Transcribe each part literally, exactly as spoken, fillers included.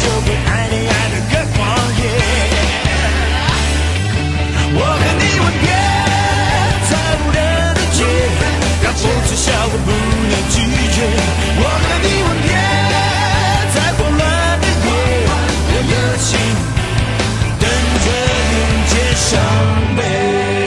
就会爱你爱得更狂野。我和你吻别在无人的街，让风吹笑我不能拒绝。我和你吻别在混乱的夜，我热情等着迎接伤悲。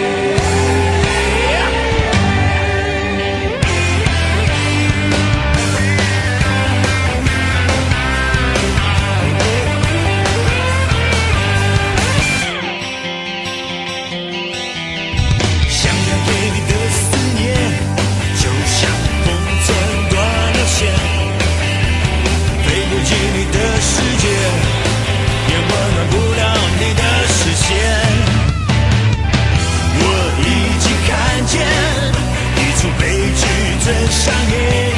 上演，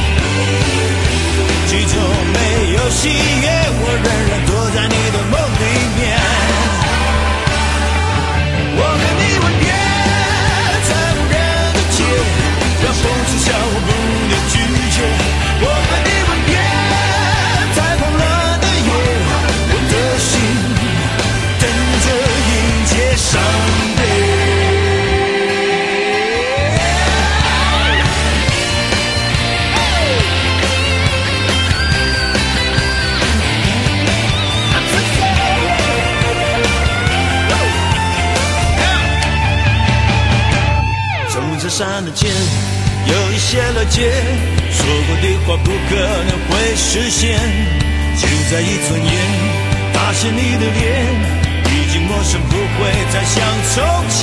剧中没有喜悦，我仍然躲在你的梦里面。我和你吻别在无人的街，让风吹笑我不能拒绝。我和你吻别在狂乱的夜，我的心等着迎接伤悲。山的间有一些了解，说过的话不可能会实现。就在一转眼，发现你的脸已经陌生，不会再像从前。